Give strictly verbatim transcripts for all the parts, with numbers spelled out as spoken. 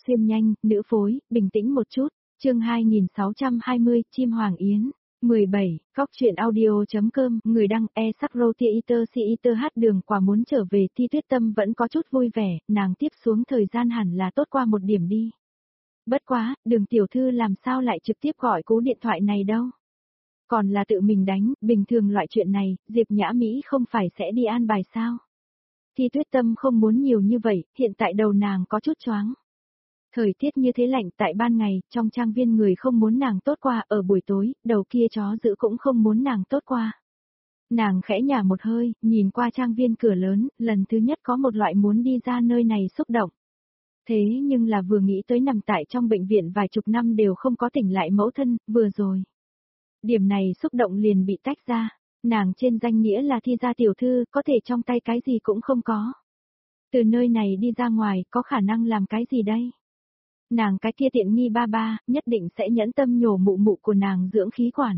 xuyên nhanh, nữ phối, bình tĩnh một chút. Chương hai nghìn sáu trăm hai mươi, Chim Hoàng Yến. mười bảy, Cóc truyện audio.com, người đăng e sắc roti iter si iter hát đường quả muốn trở về Thi Tuyết Tâm vẫn có chút vui vẻ, nàng tiếp xuống thời gian hẳn là tốt qua một điểm đi. Bất quá, Đường tiểu thư làm sao lại trực tiếp gọi cú điện thoại này đâu. Còn là tự mình đánh, bình thường loại chuyện này, Diệp Nhã Mỹ không phải sẽ đi an bài sao. Thi Tuyết Tâm không muốn nhiều như vậy, hiện tại đầu nàng có chút choáng. Thời tiết như thế lạnh tại ban ngày, trong trang viên người không muốn nàng tốt qua, ở buổi tối, đầu kia chó dữ cũng không muốn nàng tốt qua. Nàng khẽ nhả một hơi, nhìn qua trang viên cửa lớn, lần thứ nhất có một loại muốn đi ra nơi này xúc động. Thế nhưng là vừa nghĩ tới nằm tại trong bệnh viện vài chục năm đều không có tỉnh lại mẫu thân, vừa rồi. Điểm này xúc động liền bị tách ra, nàng trên danh nghĩa là Thi gia tiểu thư, có thể trong tay cái gì cũng không có. Từ nơi này đi ra ngoài, có khả năng làm cái gì đây? Nàng cái kia tiện nghi ba ba, nhất định sẽ nhẫn tâm nhổ mụ mụ của nàng dưỡng khí quản.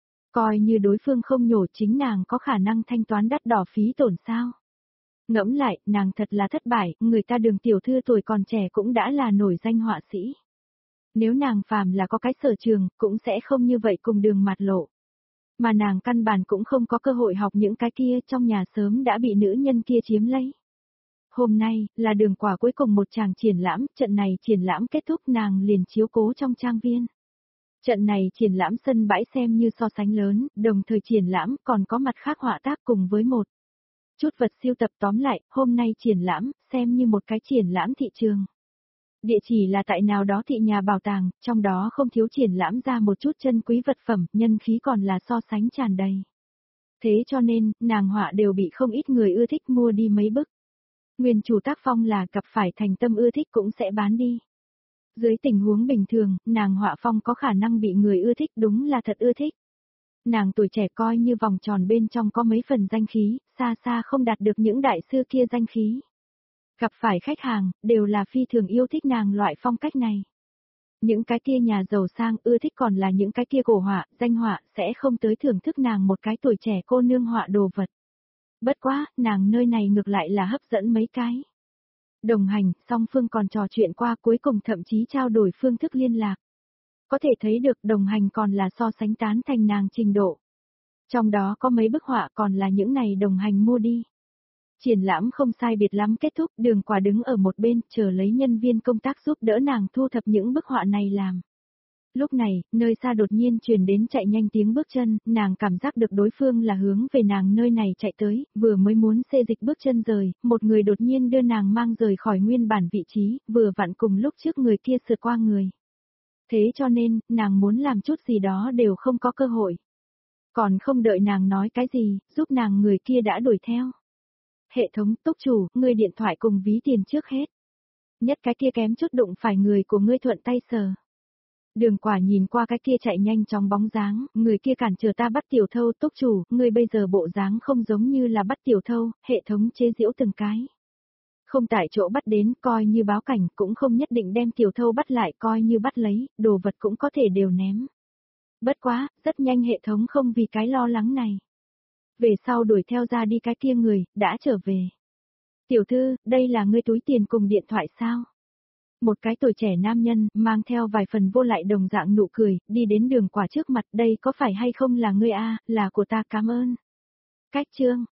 Coi như đối phương không nhổ chính nàng có khả năng thanh toán đắt đỏ phí tổn sao. Ngẫm lại, nàng thật là thất bại, người ta Đường tiểu thư tuổi còn trẻ cũng đã là nổi danh họa sĩ. Nếu nàng phàm là có cái sở trường, cũng sẽ không như vậy cùng Đường mặt lộ. Mà nàng căn bản cũng không có cơ hội học những cái kia, trong nhà sớm đã bị nữ nhân kia chiếm lấy. Hôm nay, là Đường quả cuối cùng một tràng triển lãm, trận này triển lãm kết thúc nàng liền chiếu cố trong trang viên. Trận này triển lãm sân bãi xem như so sánh lớn, đồng thời triển lãm còn có mặt khác họa tác cùng với một chút vật siêu tập tóm lại, hôm nay triển lãm, xem như một cái triển lãm thị trường. Địa chỉ là tại nào đó thị nhà bảo tàng, trong đó không thiếu triển lãm ra một chút chân quý vật phẩm, nhân khí còn là so sánh tràn đầy. Thế cho nên, nàng họa đều bị không ít người ưa thích mua đi mấy bức. Nguyên chủ tác phong là gặp phải thành tâm ưa thích cũng sẽ bán đi. Dưới tình huống bình thường, nàng họa phong có khả năng bị người ưa thích đúng là thật ưa thích. Nàng tuổi trẻ coi như vòng tròn bên trong có mấy phần danh khí, xa xa không đạt được những đại sư kia danh khí. Gặp phải khách hàng, đều là phi thường yêu thích nàng loại phong cách này. Những cái kia nhà giàu sang ưa thích còn là những cái kia cổ họa, danh họa, sẽ không tới thưởng thức nàng một cái tuổi trẻ cô nương họa đồ vật. Bất quá, nàng nơi này ngược lại là hấp dẫn mấy cái. Đồng hành, song phương còn trò chuyện qua cuối cùng thậm chí trao đổi phương thức liên lạc. Có thể thấy được đồng hành còn là so sánh tán thành nàng trình độ. Trong đó có mấy bức họa còn là những này đồng hành mua đi. Triển lãm không sai biệt lắm kết thúc, Đường quả đứng ở một bên chờ lấy nhân viên công tác giúp đỡ nàng thu thập những bức họa này làm. Lúc này, nơi xa đột nhiên truyền đến chạy nhanh tiếng bước chân, nàng cảm giác được đối phương là hướng về nàng nơi này chạy tới, vừa mới muốn xê dịch bước chân rời, một người đột nhiên đưa nàng mang rời khỏi nguyên bản vị trí, vừa vặn cùng lúc trước người kia sượt qua người. Thế cho nên, nàng muốn làm chút gì đó đều không có cơ hội. Còn không đợi nàng nói cái gì, giúp nàng người kia đã đuổi theo. Hệ thống túc chủ, ngươi điện thoại cùng ví tiền trước hết. Nhất cái kia kém chút đụng phải người của ngươi thuận tay sờ. Đường quả nhìn qua cái kia chạy nhanh trong bóng dáng, người kia cản trở ta bắt tiểu thâu túc chủ, ngươi bây giờ bộ dáng không giống như là bắt tiểu thâu, hệ thống chế giễu từng cái. Không tại chỗ bắt đến, coi như báo cảnh, cũng không nhất định đem tiểu thâu bắt lại, coi như bắt lấy, đồ vật cũng có thể đều ném. Bất quá, rất nhanh hệ thống không vì cái lo lắng này. Về sau đuổi theo ra đi cái kia người, đã trở về. Tiểu thư, đây là ngươi túi tiền cùng điện thoại sao? Một cái tuổi trẻ nam nhân, mang theo vài phần vô lại đồng dạng nụ cười, đi đến Đường quả trước mặt, đây có phải hay không là ngươi a, là của ta, cảm ơn. Cách chương,